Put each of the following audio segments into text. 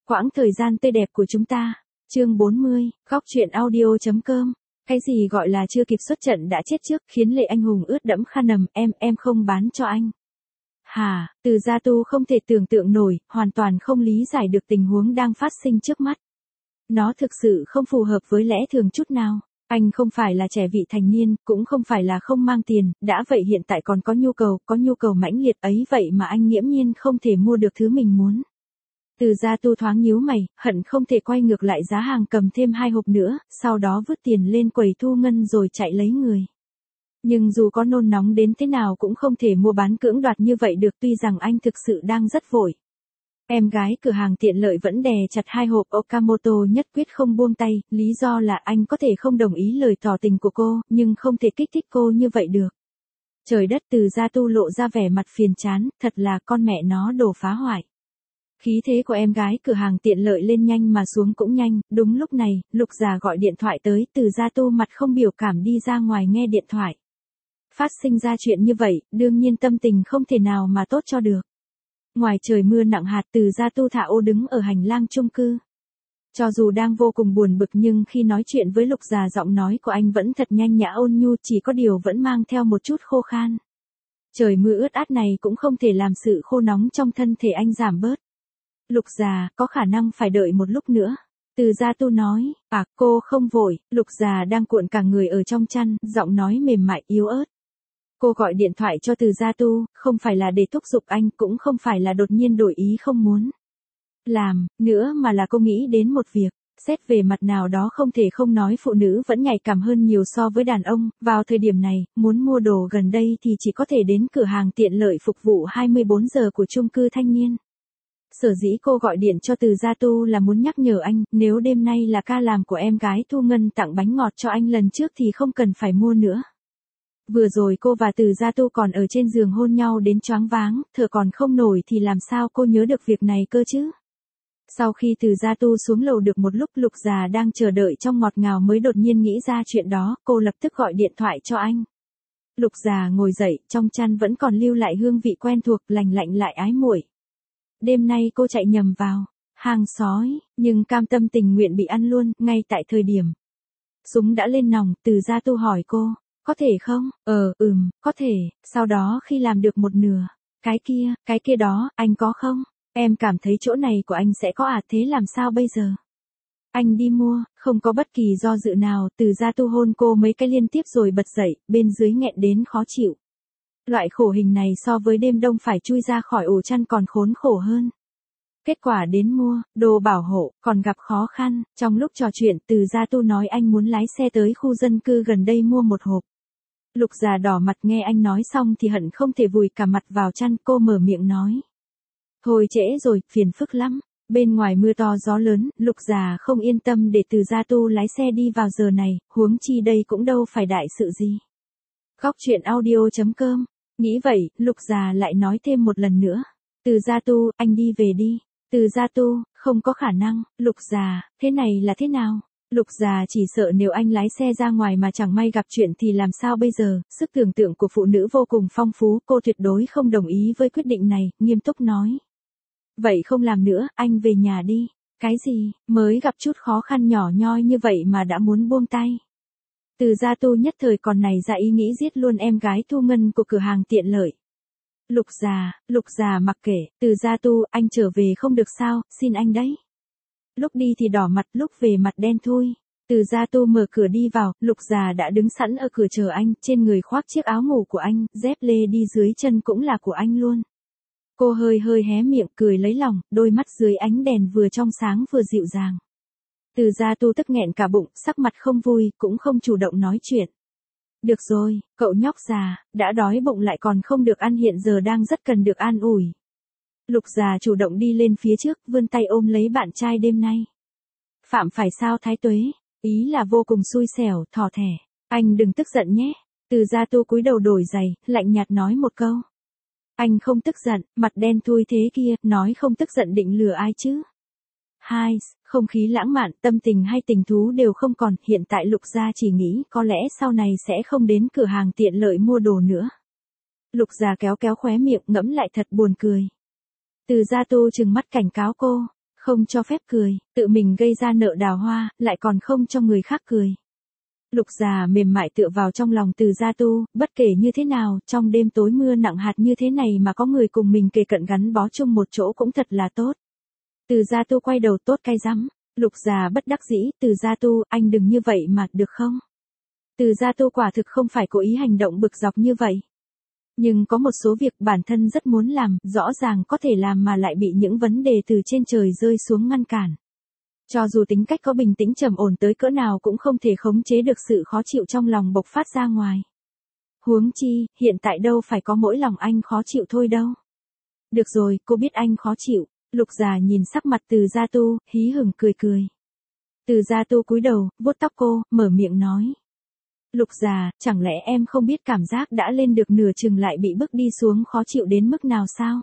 quãng thời gian tươi đẹp của chúng ta. Chương 40, góc truyện audio.com. Cái gì gọi là chưa kịp xuất trận đã chết trước, khiến Lệ Anh Hùng ướt đẫm khăn nằm, em không bán cho anh. Hả, Từ Gia Tu không thể tưởng tượng nổi, hoàn toàn không lý giải được tình huống đang phát sinh trước mắt. Nó thực sự không phù hợp với lẽ thường chút nào. Anh không phải là trẻ vị thành niên, cũng không phải là không mang tiền, đã vậy hiện tại còn có nhu cầu mãnh liệt ấy vậy mà anh nghiễm nhiên không thể mua được thứ mình muốn. Từ Gia Tu thoáng nhíu mày, hận không thể quay ngược lại giá hàng cầm thêm 2 hộp nữa, sau đó vứt tiền lên quầy thu ngân rồi chạy lấy người. Nhưng dù có nôn nóng đến thế nào cũng không thể mua bán cưỡng đoạt như vậy được, tuy rằng anh thực sự đang rất vội. Em gái cửa hàng tiện lợi vẫn đè chặt 2 hộp Okamoto nhất quyết không buông tay, lý do là anh có thể không đồng ý lời tỏ tình của cô, nhưng không thể kích thích cô như vậy được. Trời đất, Từ Gia Tu lộ ra vẻ mặt phiền chán, thật là con mẹ nó đồ phá hoại. Khí thế của em gái cửa hàng tiện lợi lên nhanh mà xuống cũng nhanh, đúng lúc này, Lục Già gọi điện thoại tới, Từ Gia Tu mặt không biểu cảm đi ra ngoài nghe điện thoại. Phát sinh ra chuyện như vậy, đương nhiên tâm tình không thể nào mà tốt cho được. Ngoài trời mưa nặng hạt, Từ Gia Tu thả ô đứng ở hành lang chung cư. Cho dù đang vô cùng buồn bực nhưng khi nói chuyện với Lục Già giọng nói của anh vẫn thật nhanh nhã ôn nhu, chỉ có điều vẫn mang theo một chút khô khan. Trời mưa ướt át này cũng không thể làm sự khô nóng trong thân thể anh giảm bớt. Lục Già, có khả năng phải đợi một lúc nữa. Từ Gia Tu nói, cô không vội. Lục Già đang cuộn cả người ở trong chăn, giọng nói mềm mại yếu ớt. Cô gọi điện thoại cho Từ Gia Tu, không phải là để thúc giục anh, cũng không phải là đột nhiên đổi ý không muốn làm, nữa mà là cô nghĩ đến một việc. Xét về mặt nào đó không thể không nói phụ nữ vẫn nhạy cảm hơn nhiều so với đàn ông, vào thời điểm này, muốn mua đồ gần đây thì chỉ có thể đến cửa hàng tiện lợi phục vụ 24 giờ của chung cư thanh niên. Sở dĩ cô gọi điện cho Từ Gia Tu là muốn nhắc nhở anh, nếu đêm nay là ca làm của em gái Thu Ngân tặng bánh ngọt cho anh lần trước thì không cần phải mua nữa. Vừa rồi cô và Từ Gia Tu còn ở trên giường hôn nhau đến choáng váng, thở còn không nổi thì làm sao cô nhớ được việc này cơ chứ? Sau khi Từ Gia Tu xuống lầu được một lúc, Lục Già đang chờ đợi trong ngọt ngào mới đột nhiên nghĩ ra chuyện đó, cô lập tức gọi điện thoại cho anh. Lục Già ngồi dậy, trong chăn vẫn còn lưu lại hương vị quen thuộc, lành lạnh lại ái muội. Đêm nay cô chạy nhầm vào hang sói, nhưng cam tâm tình nguyện bị ăn luôn, ngay tại thời điểm súng đã lên nòng. Từ Gia Tu hỏi cô, có thể không? Có thể. Sau đó khi làm được một nửa, cái kia đó, anh có không? Em cảm thấy chỗ này của anh sẽ có thế làm sao bây giờ? Anh đi mua, không có bất kỳ do dự nào. Từ Gia Tu hôn cô mấy cái liên tiếp rồi bật dậy, bên dưới nghẹn đến khó chịu. Loại khổ hình này so với đêm đông phải chui ra khỏi ổ chăn còn khốn khổ hơn. Kết quả đến mua đồ bảo hộ, còn gặp khó khăn. Trong lúc trò chuyện, Từ Gia Tu nói anh muốn lái xe tới khu dân cư gần đây mua một hộp. Lục Già đỏ mặt nghe anh nói xong thì hận không thể vùi cả mặt vào chăn. Cô mở miệng nói, thôi trễ rồi, phiền phức lắm. Bên ngoài mưa to gió lớn, Lục Già không yên tâm để Từ Gia Tu lái xe đi vào giờ này, huống chi đây cũng đâu phải đại sự gì. Góc truyện audio.com. Nghĩ vậy, Lục Già lại nói thêm một lần nữa. Từ Gia Tu, anh đi về đi. Từ Gia Tu, không có khả năng. Lục Già, thế này là thế nào? Lục Già chỉ sợ nếu anh lái xe ra ngoài mà chẳng may gặp chuyện thì làm sao bây giờ? Sức tưởng tượng của phụ nữ vô cùng phong phú, cô tuyệt đối không đồng ý với quyết định này, nghiêm túc nói. Vậy không làm nữa, anh về nhà đi. Cái gì, mới gặp chút khó khăn nhỏ nhoi như vậy mà đã muốn buông tay? Từ Gia Tu nhất thời còn nảy ra ý nghĩ giết luôn em gái Thu Ngân của cửa hàng tiện lợi. Lục Già mặc kệ. Từ Gia Tu, anh trở về không được sao, xin anh đấy. Lúc đi thì đỏ mặt, lúc về mặt đen thui. Từ Gia Tu mở cửa đi vào, Lục Già đã đứng sẵn ở cửa chờ anh, trên người khoác chiếc áo ngủ của anh, dép lê đi dưới chân cũng là của anh luôn. Cô hơi hé miệng cười lấy lòng, đôi mắt dưới ánh đèn vừa trong sáng vừa dịu dàng. Từ Gia Tu tức nghẹn cả bụng, sắc mặt không vui, cũng không chủ động nói chuyện. Được rồi, cậu nhóc già, đã đói bụng lại còn không được ăn, hiện giờ đang rất cần được an ủi. Lục Già chủ động đi lên phía trước, vươn tay ôm lấy bạn trai đêm nay. Phạm phải sao Thái Tuế? Ý là vô cùng xui xẻo, thỏ thẻ. Anh đừng tức giận nhé. Từ Gia Tu cúi đầu đổi giày, lạnh nhạt nói một câu. Anh không tức giận, mặt đen thui thế kia, nói không tức giận định lừa ai chứ? Không khí lãng mạn, tâm tình hay tình thú đều không còn, hiện tại Lục Gia chỉ nghĩ có lẽ sau này sẽ không đến cửa hàng tiện lợi mua đồ nữa. Lục Gia kéo khóe miệng, ngẫm lại thật buồn cười. Từ Gia Tu trừng mắt cảnh cáo cô, Không cho phép cười, tự mình gây ra nợ đào hoa, lại còn không cho người khác cười. Lục già mềm mại tựa vào trong lòng Từ Gia Tu, bất kể như thế nào, trong đêm tối mưa nặng hạt như thế này mà có người cùng mình kề cận gắn bó chung một chỗ cũng thật là tốt. Từ Gia Tu quay đầu tốt cay rắm, Lục già bất đắc dĩ, Từ Gia Tu, anh đừng như vậy mà, được không? Từ Gia Tu quả thực không phải cố ý hành động bực dọc như vậy. Nhưng có một số việc bản thân rất muốn làm, rõ ràng có thể làm mà lại bị những vấn đề từ trên trời rơi xuống ngăn cản. Cho dù tính cách có bình tĩnh trầm ổn tới cỡ nào cũng không thể khống chế được sự khó chịu trong lòng bộc phát ra ngoài. Huống chi, hiện tại đâu phải có mỗi lòng anh khó chịu thôi đâu. Được rồi, cô biết anh khó chịu. Lục già nhìn sắc mặt Từ Gia Tu, hí hửng cười cười. Từ Gia Tu cúi đầu, vuốt tóc cô, mở miệng nói. Lục già, chẳng lẽ em không biết cảm giác đã lên được nửa chừng lại bị bước đi xuống khó chịu đến mức nào sao?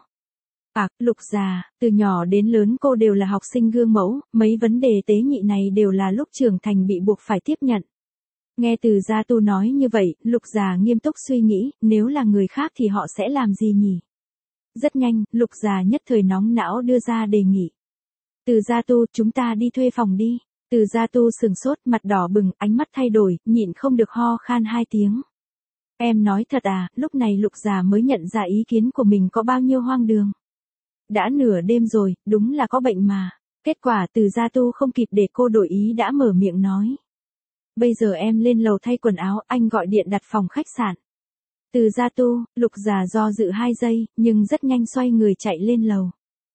Lục già, từ nhỏ đến lớn cô đều là học sinh gương mẫu, mấy vấn đề tế nhị này đều là lúc trưởng thành bị buộc phải tiếp nhận. Nghe Từ Gia Tu nói như vậy, Lục già nghiêm túc suy nghĩ, nếu là người khác thì họ sẽ làm gì nhỉ? Rất nhanh, Lục già nhất thời nóng não đưa ra đề nghị. Từ Gia Tu, chúng ta đi thuê phòng đi. Từ Gia Tu sừng sốt, mặt đỏ bừng, ánh mắt thay đổi, nhịn không được ho khan 2 tiếng. Em nói thật à? Lúc này Lục già mới nhận ra ý kiến của mình có bao nhiêu hoang đường. Đã nửa đêm rồi, đúng là có bệnh mà. Kết quả Từ Gia Tu không kịp để cô đổi ý đã mở miệng nói. Bây giờ em lên lầu thay quần áo, anh gọi điện đặt phòng khách sạn. Từ Gia Tu, Lục già do dự 2 giây, nhưng rất nhanh xoay người chạy lên lầu.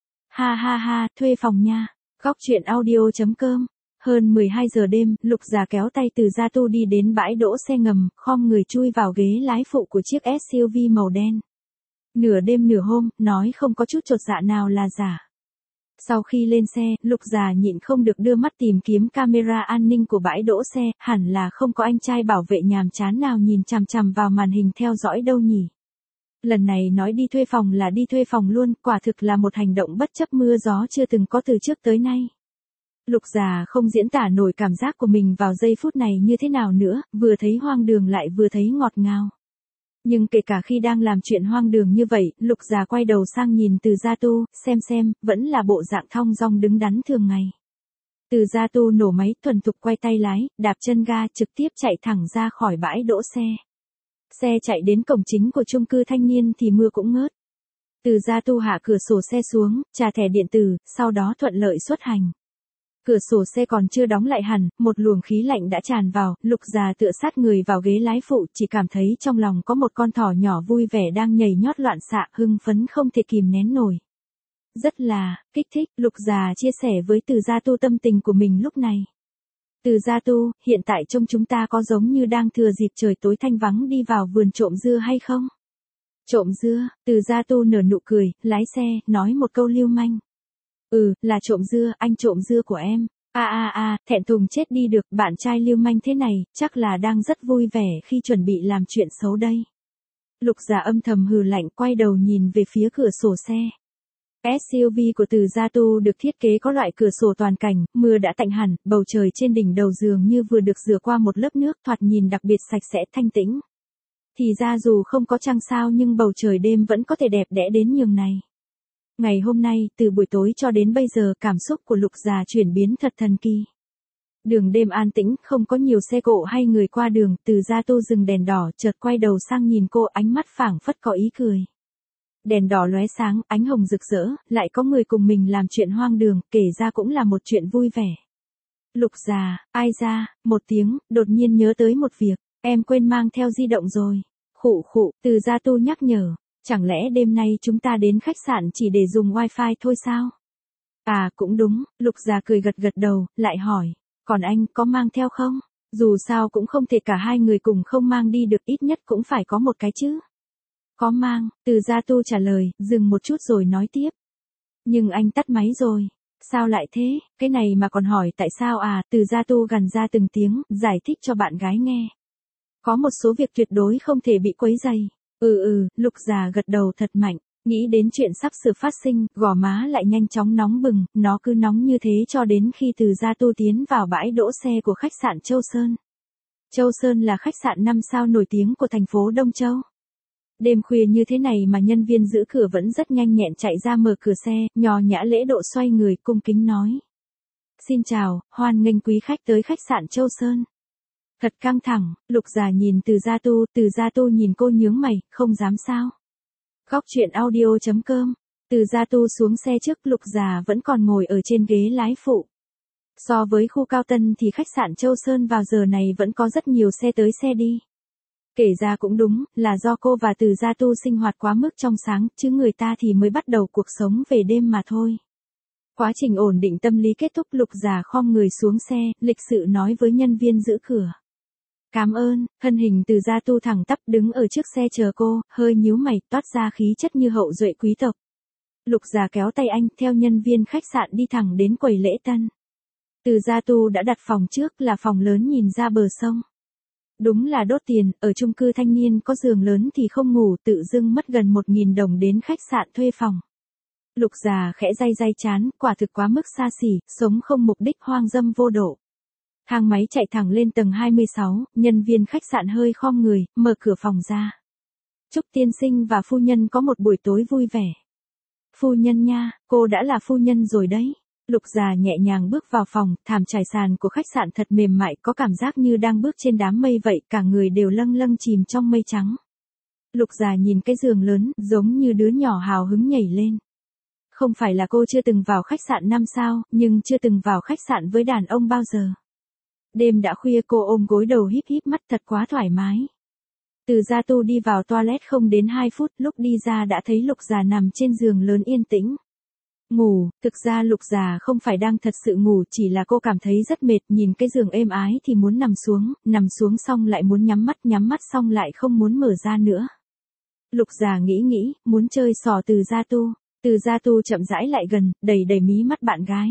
Ha ha ha, thuê phòng nha. Góc truyện audio.com. Hơn 12 giờ đêm, Lục già kéo tay Từ Gia Tu đi đến bãi đỗ xe ngầm, khom người chui vào ghế lái phụ của chiếc SUV màu đen. Nửa đêm nửa hôm, nói không có chút chột dạ nào là giả. Sau khi lên xe, Lục già nhịn không được đưa mắt tìm kiếm camera an ninh của bãi đỗ xe, hẳn là không có anh trai bảo vệ nhàm chán nào nhìn chằm chằm vào màn hình theo dõi đâu nhỉ. Lần này nói đi thuê phòng là đi thuê phòng luôn, quả thực là một hành động bất chấp mưa gió chưa từng có từ trước tới nay. Lục già không diễn tả nổi cảm giác của mình vào giây phút này như thế nào nữa, vừa thấy hoang đường lại vừa thấy ngọt ngào. Nhưng kể cả khi đang làm chuyện hoang đường như vậy, Lục già quay đầu sang nhìn Từ Gia Tu, xem, vẫn là bộ dạng thong dong đứng đắn thường ngày. Từ Gia Tu nổ máy, thuần thục quay tay lái, đạp chân ga trực tiếp chạy thẳng ra khỏi bãi đỗ xe. Xe chạy đến cổng chính của chung cư Thanh Niên thì mưa cũng ngớt. Từ Gia Tu hạ cửa sổ xe xuống, trà thẻ điện tử, sau đó thuận lợi xuất hành. Cửa sổ xe còn chưa đóng lại hẳn, một luồng khí lạnh đã tràn vào, Lục già tựa sát người vào ghế lái phụ, chỉ cảm thấy trong lòng có một con thỏ nhỏ vui vẻ đang nhảy nhót loạn xạ, hưng phấn không thể kìm nén nổi. Rất là kích thích, Lục già chia sẻ với Từ Gia Tu tâm tình của mình lúc này. Từ Gia Tu, hiện tại trông chúng ta có giống như đang thừa dịp trời tối thanh vắng đi vào vườn trộm dưa hay không? Trộm dưa? Từ Gia Tu nở nụ cười, lái xe, nói một câu lưu manh. Là trộm dưa, anh trộm dưa của em. Thẹn thùng chết đi được, bạn trai lưu manh thế này, chắc là đang rất vui vẻ khi chuẩn bị làm chuyện xấu đây. Lục già âm thầm hừ lạnh, quay đầu nhìn về phía cửa sổ xe. SUV của Từ Gia Tu được thiết kế có loại cửa sổ toàn cảnh, mưa đã tạnh hẳn, bầu trời trên đỉnh đầu dường như vừa được rửa qua một lớp nước, thoạt nhìn đặc biệt sạch sẽ thanh tĩnh. Thì ra dù không có trăng sao nhưng bầu trời đêm vẫn có thể đẹp đẽ đến nhường này. Ngày hôm nay, từ buổi tối cho đến bây giờ, cảm xúc của Lục già chuyển biến thật thần kỳ. Đường đêm an tĩnh, không có nhiều xe cộ hay người qua đường, Từ Gia Tu dừng đèn đỏ, chợt quay đầu sang nhìn cô, ánh mắt phảng phất có ý cười. Đèn đỏ lóe sáng, ánh hồng rực rỡ, lại có người cùng mình làm chuyện hoang đường, kể ra cũng là một chuyện vui vẻ. Lục già, ai ra, một tiếng, đột nhiên nhớ tới một việc, em quên mang theo di động rồi. Khụ, Từ Gia Tu nhắc nhở. Chẳng lẽ đêm nay chúng ta đến khách sạn chỉ để dùng wifi thôi sao? Cũng đúng, Lục già cười gật đầu, lại hỏi, còn anh có mang theo không? Dù sao cũng không thể cả hai người cùng không mang đi được, ít nhất cũng phải có một cái chứ. Có mang, Từ Gia Tu trả lời, dừng một chút rồi nói tiếp. Nhưng anh tắt máy rồi. Sao lại thế, cái này mà còn hỏi tại sao Từ Gia Tu gằn ra từng tiếng, giải thích cho bạn gái nghe. Có một số việc tuyệt đối không thể bị quấy rầy. Lục già gật đầu thật mạnh, nghĩ đến chuyện sắp sửa phát sinh, gò má lại nhanh chóng nóng bừng, nó cứ nóng như thế cho đến khi Từ Gia Tu tiến vào bãi đỗ xe của khách sạn Châu Sơn. Châu Sơn là khách sạn 5 sao nổi tiếng của thành phố Đông Châu. Đêm khuya như thế này mà nhân viên giữ cửa vẫn rất nhanh nhẹn chạy ra mở cửa xe, nho nhã lễ độ xoay người cung kính nói. Xin chào, hoan nghênh quý khách tới khách sạn Châu Sơn. Thật căng thẳng, Lục Già nhìn Từ Gia Tu nhìn cô nhướng mày, không dám sao. Góc truyện audio.com, Từ Gia Tu xuống xe trước, Lục Già vẫn còn ngồi ở trên ghế lái phụ. So với khu cao tân thì khách sạn Châu Sơn vào giờ này vẫn có rất nhiều xe tới xe đi. Kể ra cũng đúng, là do cô và Từ Gia Tu sinh hoạt quá mức trong sáng, chứ người ta thì mới bắt đầu cuộc sống về đêm mà thôi. Quá trình ổn định tâm lý kết thúc, Lục Già khom người xuống xe, lịch sự nói với nhân viên giữ cửa. Cảm ơn, thân hình Từ Gia Tu thẳng tắp đứng ở trước xe chờ cô, hơi nhíu mày, toát ra khí chất như hậu duệ quý tộc. Lục Già kéo tay anh, theo nhân viên khách sạn đi thẳng đến quầy lễ tân. Từ Gia Tu đã đặt phòng trước, là phòng lớn nhìn ra bờ sông. Đúng là đốt tiền, ở chung cư thanh niên có giường lớn thì không ngủ, tự dưng mất gần 1.000 đồng đến khách sạn thuê phòng. Lục Già khẽ day chán, quả thực quá mức xa xỉ, sống không mục đích, hoang dâm vô độ. Thang máy chạy thẳng lên tầng 26, nhân viên khách sạn hơi khom người, mở cửa phòng ra. Chúc tiên sinh và phu nhân có một buổi tối vui vẻ. Phu nhân nha, cô đã là phu nhân rồi đấy. Lục Già nhẹ nhàng bước vào phòng, thảm trải sàn của khách sạn thật mềm mại, có cảm giác như đang bước trên đám mây vậy, cả người đều lâng lâng chìm trong mây trắng. Lục Già nhìn cái giường lớn, giống như đứa nhỏ hào hứng nhảy lên. Không phải là cô chưa từng vào khách sạn 5 sao, nhưng chưa từng vào khách sạn với đàn ông bao giờ. Đêm đã khuya, cô ôm gối đầu híp híp mắt, thật quá thoải mái. Từ Gia Tu đi vào toilet không đến 2 phút, lúc đi ra đã thấy Lục Già nằm trên giường lớn yên tĩnh. Ngủ, thực ra Lục Già không phải đang thật sự ngủ, chỉ là cô cảm thấy rất mệt, nhìn cái giường êm ái thì muốn nằm xuống xong lại muốn nhắm mắt xong lại không muốn mở ra nữa. Lục Già nghĩ, muốn chơi xò Từ Gia Tu. Từ Gia Tu chậm rãi lại gần, đầy mí mắt bạn gái.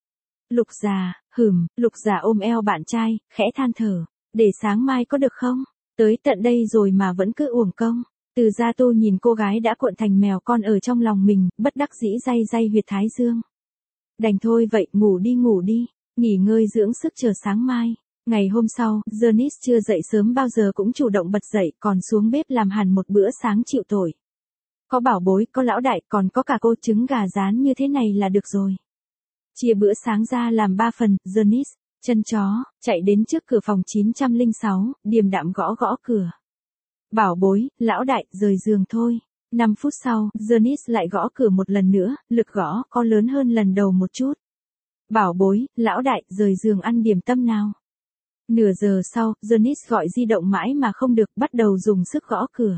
Lục Già, Lục Già ôm eo bạn trai, khẽ than thở. Để sáng mai có được không? Tới tận đây rồi mà vẫn cứ uổng công. Từ Gia Tu nhìn cô gái đã cuộn thành mèo con ở trong lòng mình, bất đắc dĩ day huyệt thái dương. Đành thôi vậy, ngủ đi, nghỉ ngơi dưỡng sức chờ sáng mai. Ngày hôm sau, Janice chưa dậy sớm bao giờ cũng chủ động bật dậy, còn xuống bếp làm hẳn một bữa sáng chịu tội. Có Bảo Bối, có Lão Đại, còn có cả cô, trứng gà rán như thế này là được rồi. Chia bữa sáng ra làm 3 phần, Janice, chân chó, chạy đến trước cửa phòng 906, điềm đạm gõ cửa. Bảo Bối, Lão Đại, rời giường thôi. 5 phút sau, Janice lại gõ cửa một lần nữa, lực gõ có lớn hơn lần đầu một chút. Bảo Bối, Lão Đại, rời giường ăn điểm tâm nào. Nửa giờ sau, Janice gọi di động mãi mà không được, bắt đầu dùng sức gõ cửa.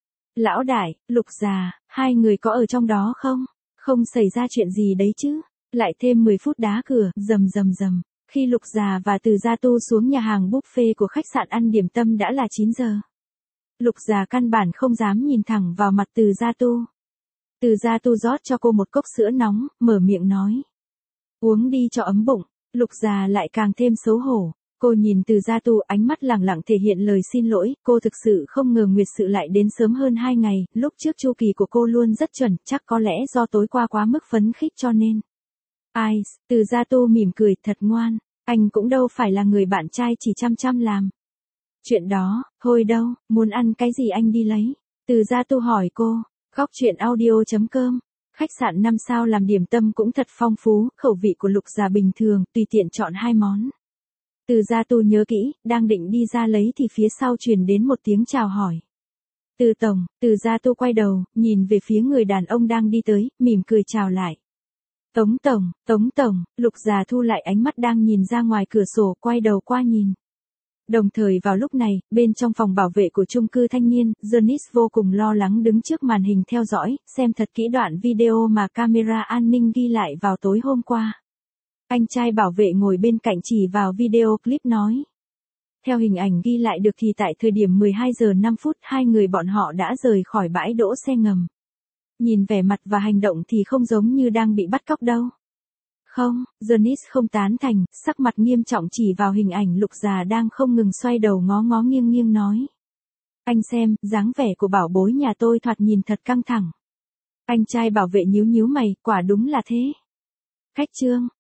Lão Đại, Lục Già, hai người có ở trong đó không? Không xảy ra chuyện gì đấy chứ? Lại thêm 10 phút đá cửa, rầm. Khi Lục Già và Từ Gia Tu xuống nhà hàng buffet của khách sạn ăn điểm tâm đã là 9 giờ. Lục Già căn bản không dám nhìn thẳng vào mặt Từ Gia Tu. Từ Gia Tu rót cho cô một cốc sữa nóng, mở miệng nói. Uống đi cho ấm bụng. Lục Già lại càng thêm xấu hổ. Cô nhìn Từ Gia Tu, ánh mắt lẳng lặng thể hiện lời xin lỗi, cô thực sự không ngờ Nguyệt Sự lại đến sớm hơn 2 ngày, lúc trước chu kỳ của cô luôn rất chuẩn, chắc có lẽ do tối qua quá mức phấn khích cho nên. Ai, Từ Gia Tu mỉm cười, thật ngoan, anh cũng đâu phải là người bạn trai chỉ chăm làm. Chuyện đó, thôi đâu, muốn ăn cái gì anh đi lấy. Từ Gia Tu hỏi cô, góc truyện audio.com. Khách sạn 5 sao làm điểm tâm cũng thật phong phú, khẩu vị của Lục Già bình thường, tùy tiện chọn 2 món. Từ Gia Tu nhớ kỹ, đang định đi ra lấy thì phía sau truyền đến một tiếng chào hỏi. Từ tổng, Từ Gia Tu quay đầu, nhìn về phía người đàn ông đang đi tới, mỉm cười chào lại. Tống tổng, Lục Già thu lại ánh mắt đang nhìn ra ngoài cửa sổ, quay đầu qua nhìn. Đồng thời vào lúc này, bên trong phòng bảo vệ của chung cư thanh niên, Janice vô cùng lo lắng đứng trước màn hình theo dõi, xem thật kỹ đoạn video mà camera an ninh ghi lại vào tối hôm qua. Anh trai bảo vệ ngồi bên cạnh chỉ vào video clip nói. Theo hình ảnh ghi lại được thì tại thời điểm 12 giờ 5 phút, hai người bọn họ đã rời khỏi bãi đỗ xe ngầm. Nhìn vẻ mặt và hành động thì không giống như đang bị bắt cóc đâu. Không, Janice không tán thành, sắc mặt nghiêm trọng chỉ vào hình ảnh Lục Già đang không ngừng xoay đầu ngó nghiêng nói. Anh xem, dáng vẻ của Bảo Bối nhà tôi thoạt nhìn thật căng thẳng. Anh trai bảo vệ nhíu mày, quả đúng là thế. Khách trương,